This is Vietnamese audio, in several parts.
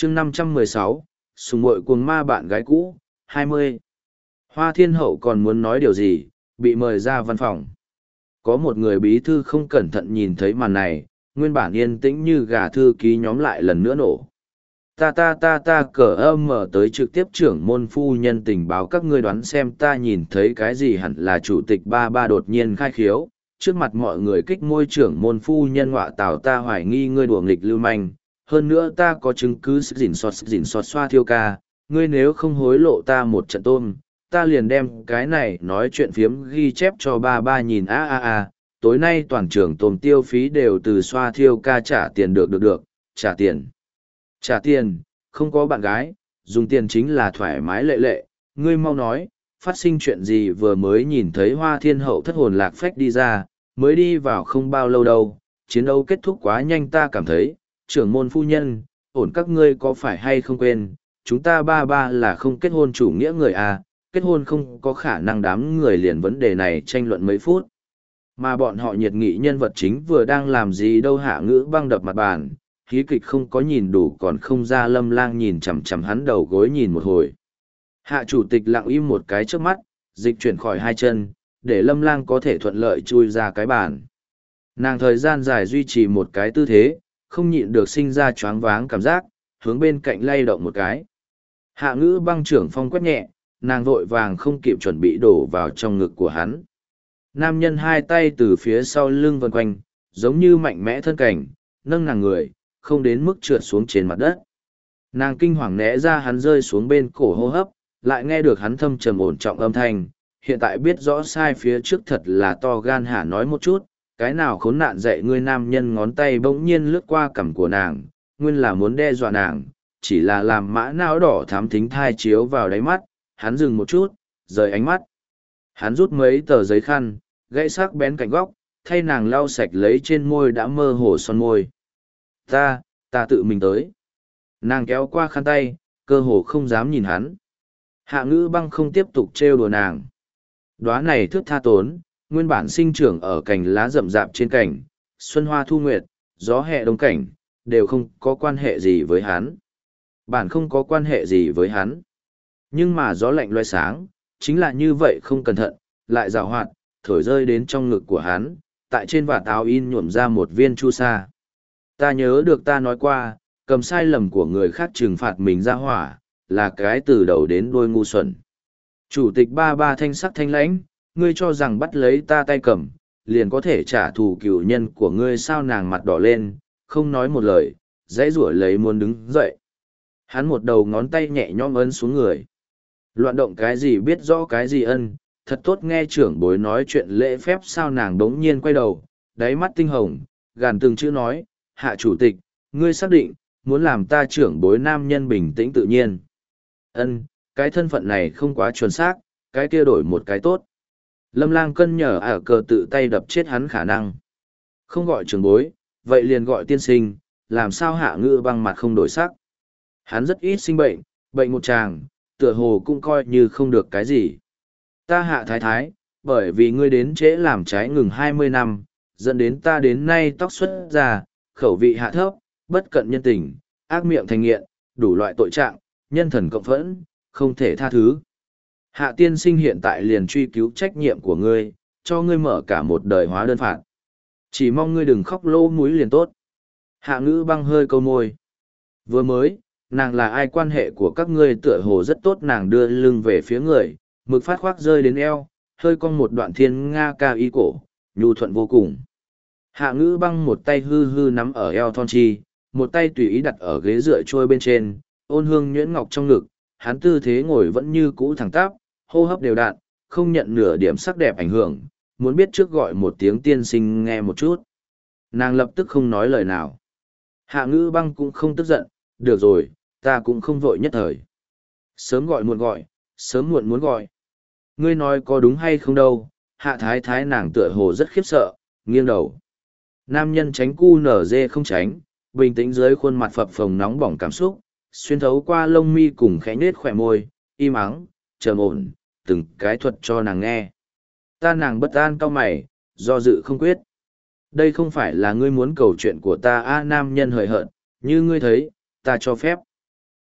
chương 516, sùng muội cuồng ma bạn gái cũ, 20. Hoa Thiên Hậu còn muốn nói điều gì, bị mời ra văn phòng. Có một người bí thư không cẩn thận nhìn thấy màn này, nguyên bản yên tĩnh như gà thư ký nhóm lại lần nữa nổ. Ta cờ âm mở tới trực tiếp trưởng môn phu nhân tình báo, các ngươi đoán xem ta nhìn thấy cái gì. Hẳn là chủ tịch ba ba đột nhiên khai khiếu, trước mặt mọi người kích môi trưởng môn phu nhân ngọa tào, ta hoài nghi ngươi đùa nghịch lưu manh, hơn nữa ta có chứng cứ dỉn sọt xoa thiêu ca, ngươi nếu không hối lộ ta một trận tôm, ta liền đem cái này nói chuyện phiếm ghi chép cho ba ba nhìn. Tối nay toàn trường tôm tiêu phí đều từ xoa thiêu ca trả tiền. Được, trả tiền. Trả tiền, không có bạn gái, dùng tiền chính là thoải mái lệ, ngươi mau nói, phát sinh chuyện gì. Vừa mới nhìn thấy Hoa Thiên Hậu thất hồn lạc phách đi ra, mới đi vào không bao lâu đâu, chiến đấu kết thúc quá nhanh, ta cảm thấy, trưởng môn phu nhân, ổn các ngươi có phải hay không quên, chúng ta ba ba là không kết hôn chủ nghĩa người à, kết hôn không có khả năng. Đám người liền vấn đề này tranh luận mấy phút. Mà bọn họ nhiệt nghị nhân vật chính vừa đang làm gì đâu. Hạ Ngữ Băng đập mặt bàn, hí kịch không có nhìn đủ còn không ra. Lâm Lang nhìn chằm chằm hắn đầu gối nhìn một hồi. Hạ chủ tịch lặng im một cái trước mắt, dịch chuyển khỏi hai chân, để Lâm Lang có thể thuận lợi chui ra cái bàn. Nàng thời gian dài duy trì một cái tư thế, không nhịn được sinh ra choáng váng cảm giác, hướng bên cạnh lay động một cái. Hạ Ngữ Băng trưởng phong quét nhẹ, nàng vội vàng không kịp chuẩn bị đổ vào trong ngực của hắn. Nam nhân hai tay từ phía sau lưng vần quanh, giống như mạnh mẽ thân cảnh, nâng nàng người, không đến mức trượt xuống trên mặt đất. Nàng kinh hoàng né ra, hắn rơi xuống bên cổ hô hấp, lại nghe được hắn thâm trầm ổn trọng âm thanh. Hiện tại biết rõ sai phía trước thật là to gan. Hả, nói một chút, cái nào khốn nạn dạy ngươi. Nam nhân ngón tay bỗng nhiên lướt qua cằm của nàng, nguyên là muốn đe dọa nàng, chỉ là làm mã não đỏ thám thính thai chiếu vào đáy mắt. Hắn dừng một chút, rời ánh mắt. Hắn rút mấy tờ giấy khăn, gãy sắc bén cạnh góc, thay nàng lau sạch lấy trên môi đã mơ hồ son môi. Ta tự mình tới. Nàng kéo qua khăn tay, cơ hồ không dám nhìn hắn. Hạ Ngữ Băng không tiếp tục trêu đùa nàng. Đóa này thước tha tốn, nguyên bản sinh trưởng ở cành lá rậm rạp trên cành, xuân hoa thu nguyệt, gió hè đông cảnh, đều không có quan hệ gì với hắn. Bản không có quan hệ gì với hắn. Nhưng mà gió lạnh loe sáng, chính là như vậy không cẩn thận, lại rào hoạt, thổi rơi đến trong ngực của hắn, tại trên vạt áo in nhuộm ra một viên chu sa. Ta nhớ được ta nói qua, cầm sai lầm của người khác trừng phạt mình ra hỏa, là cái từ đầu đến đuôi ngu xuẩn. Chủ tịch ba ba thanh sắc thanh lãnh, ngươi cho rằng bắt lấy ta tay cầm, liền có thể trả thù cựu nhân của ngươi sao? Nàng mặt đỏ lên, không nói một lời, dãy rủa lấy muốn đứng dậy. Hắn một đầu ngón tay nhẹ nhõm ấn xuống người. Loạn động cái gì biết rõ cái gì ân, thật tốt nghe trưởng bối nói chuyện lễ phép sao? Nàng đống nhiên quay đầu, đáy mắt tinh hồng, gàn từng chữ nói, Hạ chủ tịch, ngươi xác định, muốn làm ta trưởng bối nam nhân bình tĩnh tự nhiên. Ân, cái thân phận này không quá chuẩn xác, cái kia đổi một cái tốt. Lâm Lang cân nhở cờ tự tay đập chết hắn khả năng. Không gọi trưởng bối, vậy liền gọi tiên sinh, làm sao? Hạ Ngữ Băng mặt không đổi sắc. Hắn rất ít sinh bệnh, bệnh một tràng, tựa hồ cũng coi như không được cái gì. Ta Hạ thái thái, bởi vì ngươi đến trễ làm trái ngừng 20 năm, dẫn đến ta đến nay tóc xuất ra, khẩu vị hạ thấp, bất cận nhân tình, ác miệng thành nghiện, đủ loại tội trạng, nhân thần cộng phẫn, không thể tha thứ. Hạ tiên sinh hiện tại liền truy cứu trách nhiệm của ngươi, cho ngươi mở cả một đời hóa đơn phạt. Chỉ mong ngươi đừng khóc lỗ mũi liền tốt. Hạ Ngữ Băng hơi câu môi. Vừa mới, nàng là ai, quan hệ của các ngươi tựa hồ rất tốt. Nàng đưa lưng về phía người, mực phát khoác rơi đến eo, hơi cong một đoạn thiên nga ca y cổ, nhu thuận vô cùng. Hạ Ngữ Băng một tay hư hư nắm ở eo thon chi, một tay tùy ý đặt ở ghế dựa trôi bên trên, ôn hương nhuyễn ngọc trong ngực. Hắn tư thế ngồi vẫn như cũ thẳng tắp, hô hấp đều đặn, không nhận nửa điểm sắc đẹp ảnh hưởng. Muốn biết trước gọi một tiếng tiên sinh nghe một chút. Nàng lập tức không nói lời nào. Hạ Ngữ Băng cũng không tức giận, được rồi, ta cũng không vội nhất thời. Sớm gọi muộn gọi, sớm muộn muốn gọi. Ngươi nói có đúng hay không đâu? Hạ thái thái nàng tựa hồ rất khiếp sợ, nghiêng đầu. Nam nhân tránh cu nở dê không tránh, bình tĩnh dưới khuôn mặt phập phồng nóng bỏng cảm xúc, xuyên thấu qua lông mi cùng khẽ nết khỏe môi, im ắng, trầm ổn, từng cái thuật cho nàng nghe. Ta nàng bất an cau mày, do dự không quyết. Đây không phải là ngươi muốn cầu chuyện của ta. Nam nhân hời hợt, như ngươi thấy, ta cho phép.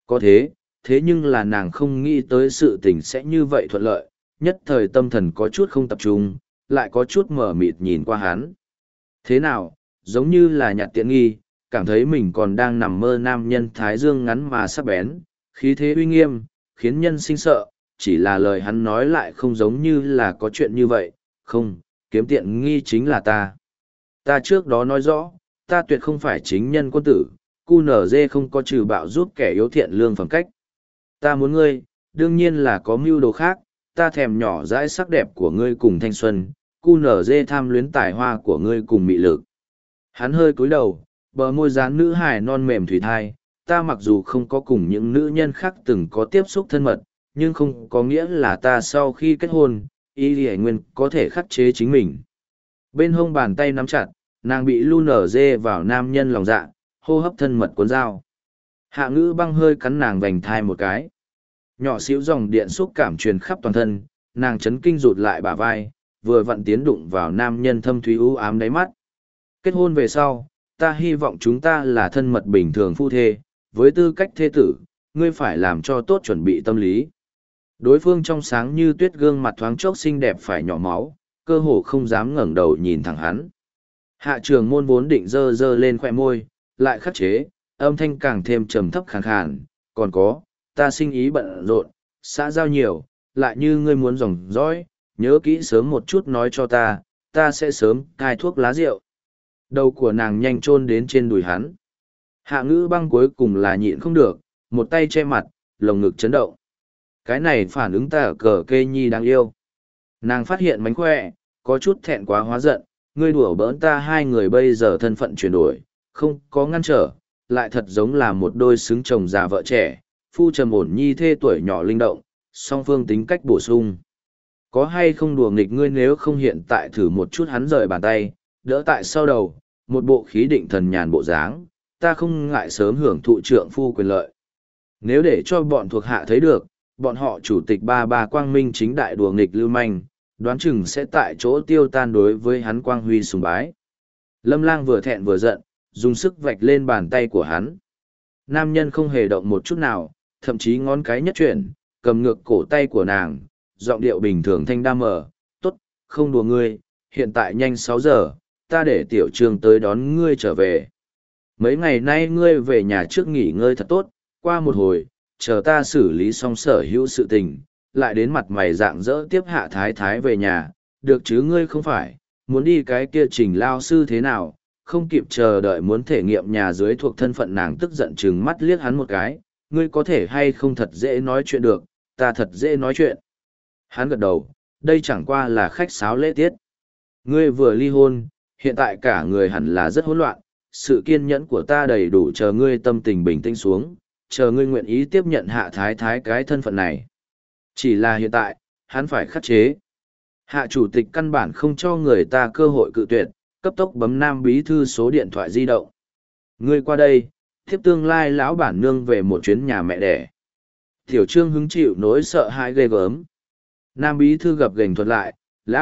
Có thế, thế nhưng là nàng không nghĩ tới sự tình sẽ như vậy thuận lợi, nhất thời tâm thần có chút không tập trung, lại có chút mờ mịt nhìn qua hắn. Thế nào, giống như là nhặt tiện nghi, cảm thấy mình còn đang nằm mơ nam nhân thái dương ngắn mà sắc bén, khí thế uy nghiêm, khiến nhân sinh sợ, chỉ là lời hắn nói lại không giống như là có chuyện như vậy, không, kiếm tiện nghi chính là ta. Ta trước đó nói rõ, ta tuyệt không phải chính nhân quân tử, QNZ không có trừ bạo giúp kẻ yếu thiện lương phẩm cách. Ta muốn ngươi, đương nhiên là có mưu đồ khác, ta thèm nhỏ dãi sắc đẹp của ngươi cùng thanh xuân, QNZ tham luyến tài hoa của ngươi cùng mị lực. Hắn hơi cúi đầu, bờ môi dán nữ hài non mềm thủy thai, ta mặc dù không có cùng những nữ nhân khác từng có tiếp xúc thân mật, nhưng không có nghĩa là ta sau khi kết hôn, y lì nguyên có thể khắc chế chính mình. Bên hông bàn tay nắm chặt, nàng bị lu nở dê vào nam nhân lòng dạ, hô hấp thân mật cuốn dao. Hạ ngữ băng hơi cắn nàng vành thai một cái. Nhỏ xíu dòng điện xúc cảm truyền khắp toàn thân, nàng chấn kinh rụt lại bả vai, vừa vặn tiến đụng vào nam nhân thâm thúy u ám đáy mắt. Kết hôn về sau, ta hy vọng chúng ta là thân mật bình thường phu thê, với tư cách thê tử, ngươi phải làm cho tốt chuẩn bị tâm lý. Đối phương trong sáng như tuyết gương mặt thoáng chốc xinh đẹp phải nhỏ máu, cơ hồ không dám ngẩng đầu nhìn thẳng hắn. Hạ trường môn vốn định dơ dơ lên khoẻ môi, lại khắc chế, âm thanh càng thêm trầm thấp khàn khàn, còn có, ta sinh ý bận rộn, xã giao nhiều, lại như ngươi muốn dòng dõi, nhớ kỹ sớm một chút nói cho ta sẽ sớm cai thuốc lá rượu. Đầu của nàng nhanh chôn đến trên đùi hắn. Hạ ngữ băng cuối cùng là nhịn không được, một tay che mặt, lồng ngực chấn động. Cái này phản ứng ta cờ kê nhi đáng yêu. Nàng phát hiện mánh khỏe, có chút thẹn quá hóa giận, ngươi đùa bỡn ta hai người bây giờ thân phận chuyển đổi, không có ngăn trở, lại thật giống là một đôi xứng chồng già vợ trẻ, phu trầm ổn nhi thê tuổi nhỏ linh động, song phương tính cách bổ sung. Có hay không đùa nghịch ngươi nếu không hiện tại thử một chút hắn rời bàn tay, đỡ tại sau đầu, một bộ khí định thần nhàn bộ dáng, ta không ngại sớm hưởng thụ trượng phu quyền lợi. Nếu để cho bọn thuộc hạ thấy được, bọn họ chủ tịch ba quang minh chính đại đùa nghịch lưu manh, đoán chừng sẽ tại chỗ tiêu tan đối với hắn quang huy sùng bái. Lâm Lang vừa thẹn vừa giận, dùng sức vạch lên bàn tay của hắn. Nam nhân không hề động một chút nào, thậm chí ngón cái nhất chuyển, cầm ngược cổ tay của nàng, giọng điệu bình thường thanh đa mở, tốt, không đùa ngươi, hiện tại nhanh 6 giờ, ta để tiểu trường tới đón ngươi trở về. Mấy ngày nay ngươi về nhà trước nghỉ ngơi thật tốt, qua một hồi, chờ ta xử lý xong sở hữu sự tình, lại đến mặt mày dạng dỡ tiếp hạ thái thái về nhà, được chứ ngươi không phải, muốn đi cái kia trình lao sư thế nào, không kịp chờ đợi muốn thể nghiệm nhà dưới thuộc thân phận nàng tức giận chừng mắt liếc hắn một cái, ngươi có thể hay không thật dễ nói chuyện được, ta thật dễ nói chuyện. Hắn gật đầu, đây chẳng qua là khách sáo lễ tiết. Ngươi vừa ly hôn, hiện tại cả người hẳn là rất hỗn loạn, sự kiên nhẫn của ta đầy đủ chờ ngươi tâm tình bình tĩnh xuống, chờ ngươi nguyện ý tiếp nhận hạ thái thái cái thân phận này. Chỉ là hiện tại, hắn phải khắc chế. Hạ chủ tịch căn bản không cho người ta cơ hội cự tuyệt, cấp tốc bấm nam bí thư số điện thoại di động. Ngươi qua đây, tiếp tương lai lão bản nương về một chuyến nhà mẹ đẻ. Tiểu Trương hứng chịu nỗi sợ hãi ghê gớm. Nam bí thư gập ghềnh thuật lại,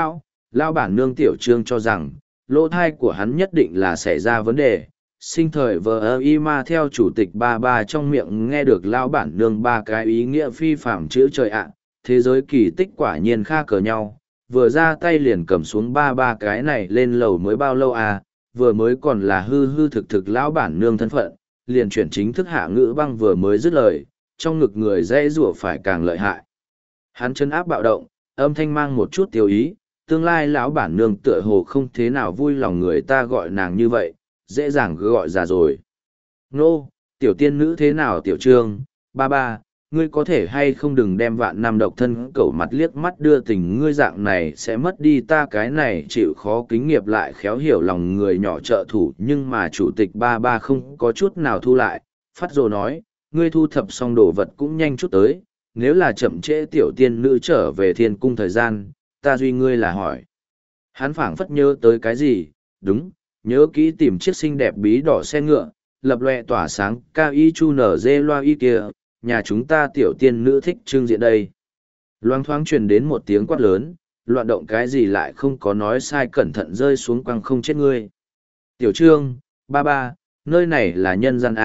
lão bản nương Tiểu Trương cho rằng, lỗ thai của hắn nhất định là xảy ra vấn đề. Sinh thời vờ y ma theo chủ tịch ba trong miệng nghe được lão bản nương ba cái ý nghĩa phi phạm chữ trời ạ, thế giới kỳ tích quả nhiên kha cờ nhau, vừa ra tay liền cầm xuống ba cái này lên lầu mới bao lâu à, vừa mới còn là hư thực lão bản nương thân phận, liền chuyển chính thức Hạ Ngữ Băng vừa mới dứt lời, trong ngực người dễ rủa phải càng lợi hại. Hắn chân áp bạo động, âm thanh mang một chút tiêu ý, tương lai lão bản nương tựa hồ không thế nào vui lòng người ta gọi nàng như vậy, dễ dàng cứ gọi ra rồi. Nô, tiểu tiên nữ thế nào tiểu trương, ba, ngươi có thể hay không đừng đem vạn năm độc thân cẩu mặt liếc mắt đưa tình ngươi dạng này sẽ mất đi ta cái này chịu khó kính nghiệp lại khéo hiểu lòng người nhỏ trợ thủ nhưng mà chủ tịch ba không có chút nào thu lại, phát rồ nói, ngươi thu thập xong đồ vật cũng nhanh chút tới, nếu là chậm trễ tiểu tiên nữ trở về thiên cung thời gian, ta duy ngươi là hỏi. Hắn phảng phất nhớ tới cái gì, đúng, nhớ kỹ tìm chiếc xinh đẹp bí đỏ xe ngựa, lập loè tỏa sáng cao y chu nở dê loa y kia, nhà chúng ta tiểu tiên nữ thích trưng diện đây. Loang thoáng truyền đến một tiếng quát lớn, loạn động cái gì lại không có nói sai cẩn thận rơi xuống quăng không chết ngươi. Tiểu trương, ba, nơi này là nhân gian A,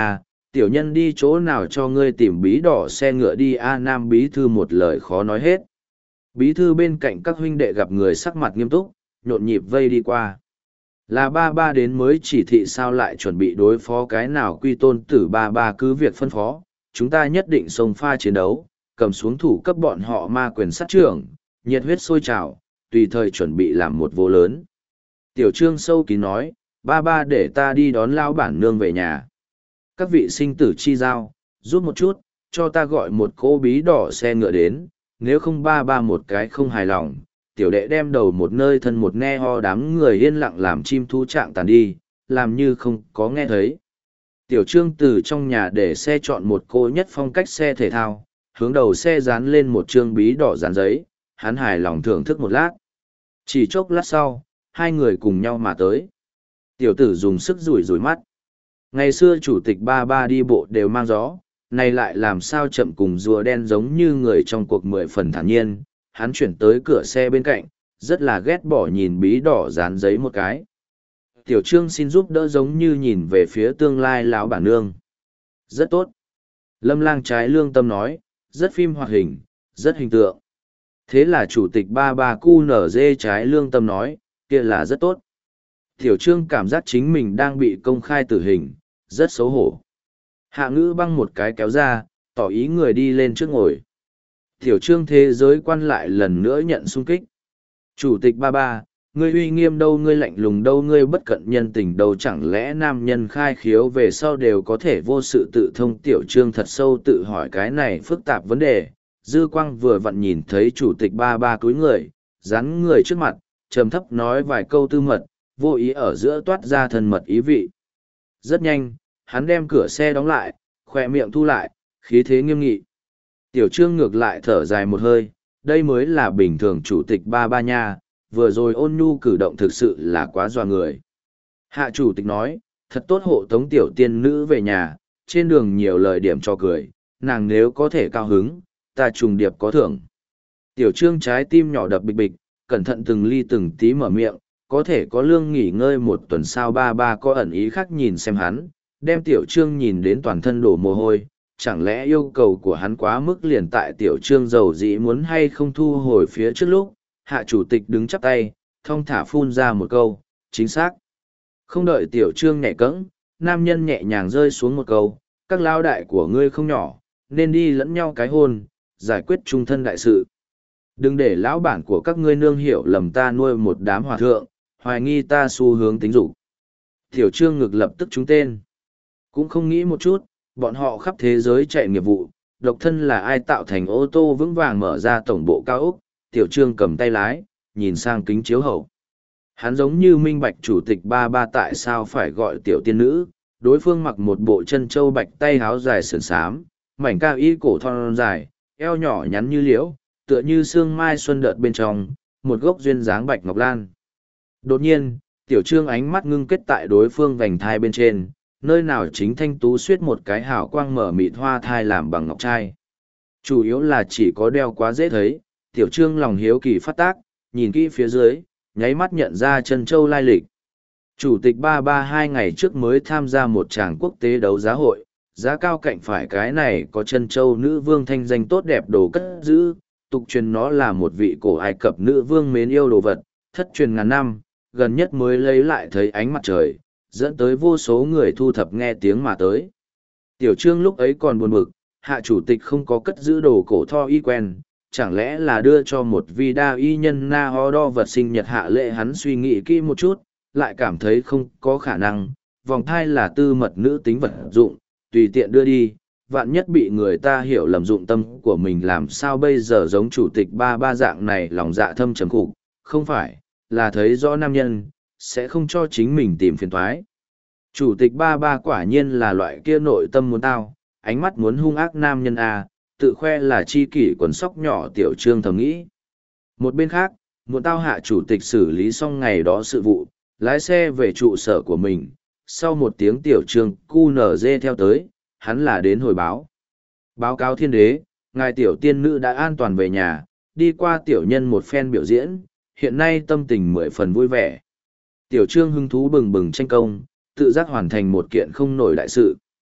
tiểu nhân đi chỗ nào cho ngươi tìm bí đỏ xe ngựa đi a Nam bí thư một lời khó nói hết. Bí thư bên cạnh các huynh đệ gặp người sắc mặt nghiêm túc, nhộn nhịp vây đi qua. Là ba ba đến mới chỉ thị sao lại chuẩn bị đối phó cái nào quy tôn tử ba ba cứ việc phân phó, chúng ta nhất định xông pha chiến đấu, cầm xuống thủ cấp bọn họ ma quyền sát trưởng, nhiệt huyết sôi trào, tùy thời chuẩn bị làm một vô lớn. Tiểu Trương sâu kín nói, ba ba để ta đi đón lão bản nương về nhà. Các vị sinh tử chi giao, giúp một chút, cho ta gọi một cô bí đỏ xe ngựa đến, nếu không ba ba một cái không hài lòng, tiểu đệ đem đầu một nơi thân một nghe ho đám người yên lặng làm chim thú trạng tàn đi, làm như không có nghe thấy. Tiểu Trương từ trong nhà để xe chọn một cô nhất phong cách xe thể thao, hướng đầu xe dán lên một trương bí đỏ dán giấy, hắn hài lòng thưởng thức một lát. Chỉ chốc lát sau, hai người cùng nhau mà tới. Tiểu tử dùng sức rủi rủi mắt. Ngày xưa chủ tịch ba ba đi bộ đều mang gió, nay lại làm sao chậm cùng rùa đen giống như người trong cuộc 10 phần thản nhiên, hắn chuyển tới cửa xe bên cạnh, rất là ghét bỏ nhìn bí đỏ dán giấy một cái. Tiểu Trương xin giúp đỡ giống như nhìn về phía tương lai lão bản nương. Rất tốt. Lâm Lang trái lương tâm nói, rất phim hoạt hình, rất hình tượng. Thế là chủ tịch ba ba cu nở dê trái lương tâm nói, kia là rất tốt. Tiểu Trương cảm giác chính mình đang bị công khai tử hình, rất xấu hổ. Hạ Ngữ băng một cái kéo ra, tỏ ý người đi lên trước ngồi. Tiểu Trương thế giới quan lại lần nữa nhận xung kích. Chủ tịch ba ba, ngươi uy nghiêm đâu, ngươi lạnh lùng đâu, ngươi bất cận nhân tình đâu, chẳng lẽ nam nhân khai khiếu về sau đều có thể vô sự tự thông. Tiểu Trương thật sâu tự hỏi cái này phức tạp vấn đề. Dư Quang vừa vặn nhìn thấy chủ tịch ba ba cúi người, dán người trước mặt, trầm thấp nói vài câu tư mật, vô ý ở giữa toát ra thân mật ý vị. Rất nhanh, hắn đem cửa xe đóng lại, khoe miệng thu lại, khí thế nghiêm nghị. Tiểu Trương ngược lại thở dài một hơi, đây mới là bình thường chủ tịch ba ba nha, vừa rồi ôn nhu cử động thực sự là quá dọa người. Hạ chủ tịch nói, thật tốt hộ tống tiểu tiên nữ về nhà, trên đường nhiều lời điểm cho cười, nàng nếu có thể cao hứng, ta trùng điệp có thưởng. Tiểu Trương trái tim nhỏ đập bịch bịch, cẩn thận từng ly từng tí mở miệng, có thể có lương nghỉ ngơi một tuần sao. Ba ba có ẩn ý khác nhìn xem hắn, đem Tiểu Trương nhìn đến toàn thân đổ mồ hôi, chẳng lẽ yêu cầu của hắn quá mức liền tại Tiểu Trương giàu dĩ muốn hay không thu hồi phía trước lúc, hạ chủ tịch đứng chắp tay, thong thả phun ra một câu, chính xác. Không đợi Tiểu Trương nhẹ cẫng, nam nhân nhẹ nhàng rơi xuống một câu, các lao đại của ngươi không nhỏ, nên đi lẫn nhau cái hôn, giải quyết chung thân đại sự. Đừng để lão bản của các ngươi nương hiểu lầm ta nuôi một đám hòa thượng, hoài nghi ta xu hướng tính dục. Tiểu Trương ngực lập tức trúng tên. Cũng không nghĩ một chút, bọn họ khắp thế giới chạy nghiệp vụ, độc thân là ai tạo thành ô tô vững vàng mở ra tổng bộ cao ốc. Tiểu Trương cầm tay lái, nhìn sang kính chiếu hậu. Hắn giống như minh bạch chủ tịch ba ba tại sao phải gọi tiểu tiên nữ, đối phương mặc một bộ chân châu bạch tay háo dài sườn xám, mảnh cao y cổ thon dài, eo nhỏ nhắn như liễu, tựa như sương mai xuân đợt bên trong, một gốc duyên dáng bạch ngọc lan. Đột nhiên, Tiểu Trương ánh mắt ngưng kết tại đối phương vành thai bên trên, nơi nào chính thanh tú xuyết một cái hào quang mở mịt hoa thai làm bằng ngọc trai. Chủ yếu là chỉ có đeo quá dễ thấy, Tiểu Trương lòng hiếu kỳ phát tác, nhìn kỹ phía dưới, nháy mắt nhận ra chân châu lai lịch. Chủ tịch ba ba 2 ngày trước mới tham gia một tràng quốc tế đấu giá hội, giá cao cạnh phải cái này có chân châu nữ vương thanh danh tốt đẹp đồ cất giữ, tục truyền nó là một vị cổ Ai Cập nữ vương mến yêu đồ vật, thất truyền ngàn năm, gần nhất mới lấy lại thấy ánh mặt trời, dẫn tới vô số người thu thập nghe tiếng mà tới. Tiểu Trương lúc ấy còn buồn bực, hạ chủ tịch không có cất giữ đồ cổ tho y quen, chẳng lẽ là đưa cho một vi đa y nhân na ho đo vật sinh nhật hạ lệ. Hắn suy nghĩ kỹ một chút, lại cảm thấy không có khả năng, vòng thai là tư mật nữ tính vật dụng, tùy tiện đưa đi, vạn nhất bị người ta hiểu lầm dụng tâm của mình làm sao bây giờ. Giống chủ tịch ba ba dạng này lòng dạ thâm trầm khủng, không phải, là thấy rõ nam nhân, sẽ không cho chính mình tìm phiền thoái. Chủ tịch ba ba quả nhiên là loại kia nội tâm muốn tao, ánh mắt muốn hung ác nam nhân à, tự khoe là chi kỷ quần sóc nhỏ. Tiểu Trương thầm nghĩ. Một bên khác, muốn tao hạ chủ tịch xử lý xong ngày đó sự vụ, lái xe về trụ sở của mình. Sau một tiếng Tiểu Trương QNZ theo tới, hắn là đến hồi báo. Báo cáo thiên đế, ngài tiểu tiên nữ đã an toàn về nhà, đi qua tiểu nhân một phen biểu diễn, hiện nay tâm tình 10 phần vui vẻ. Tiểu Trương hứng thú bừng bừng tranh công, tự giác hoàn thành một kiện không nổi đại sự.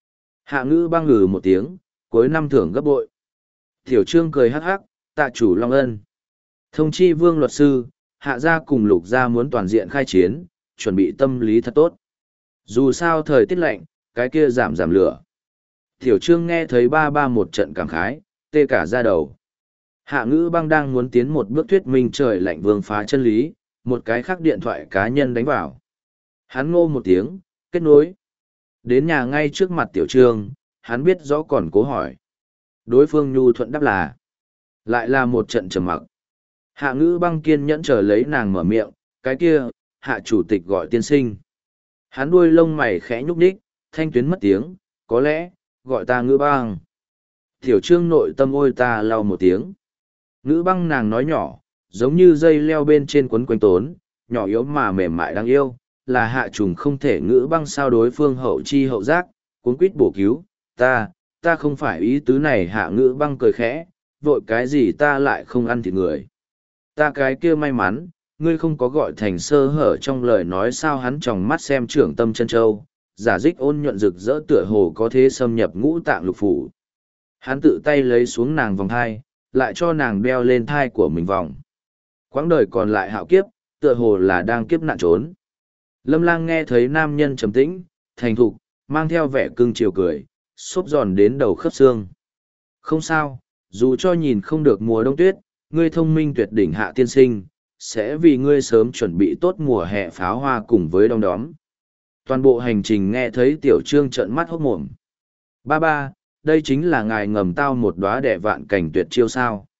Hạ ngữ băng ngừ một tiếng, cuối năm thưởng gấp bội. Tiểu Trương cười hắc hắc, tạ chủ long ân. Thông chi Vương luật sư, hạ gia cùng lục gia muốn toàn diện khai chiến, chuẩn bị tâm lý thật tốt. Dù sao thời tiết lạnh, cái kia giảm giảm lửa. Tiểu Trương nghe thấy ba ba một trận cảm khái, tê cả da đầu. Hạ ngữ băng đang muốn tiến một bước thuyết minh trời lạnh vương phá chân lý, một cái khác điện thoại cá nhân đánh vào. Hắn ngô một tiếng, kết nối. Đến nhà ngay trước mặt Tiểu Trương, hắn biết rõ còn cố hỏi. Đối phương nhu thuận đáp là. Lại là một trận trầm mặc. Hạ ngữ băng kiên nhẫn chờ lấy nàng mở miệng, cái kia, hạ chủ tịch gọi tiên sinh. Hắn đuôi lông mày khẽ nhúc nhích, thanh tuyến mất tiếng, có lẽ, gọi ta ngữ băng. Tiểu Trương nội tâm ôi ta lau một tiếng. Ngữ băng nàng nói nhỏ, giống như dây leo bên trên quấn quanh tốn, nhỏ yếu mà mềm mại đáng yêu, là hạ trùng không thể ngữ băng sao đối phương hậu chi hậu giác, cuốn quýt bổ cứu, ta không phải ý tứ này hạ ngữ băng cười khẽ, vội cái gì ta lại không ăn thịt người. Ta cái kia may mắn, ngươi không có gọi thành sơ hở trong lời nói sao hắn tròng mắt xem trưởng tâm chân châu, giả dích ôn nhuận rực rỡ tựa hồ có thế xâm nhập ngũ tạng lục phủ. Hắn tự tay lấy xuống nàng vòng thai, lại cho nàng đeo lên thai của mình vòng. Quãng đời còn lại hạo kiếp, tựa hồ là đang kiếp nạn trốn. Lâm Lang nghe thấy nam nhân trầm tĩnh, thành thục, mang theo vẻ cưng chiều cười, xốp giòn đến đầu khớp xương. Không sao, dù cho nhìn không được mùa đông tuyết, ngươi thông minh tuyệt đỉnh hạ tiên sinh, sẽ vì ngươi sớm chuẩn bị tốt mùa hè pháo hoa cùng với đom đóm. Toàn bộ hành trình nghe thấy Tiểu Trương trợn mắt hốt mồm. Ba ba, đây chính là ngài ngầm tao một đóa đẻ vạn cảnh tuyệt chiêu sao.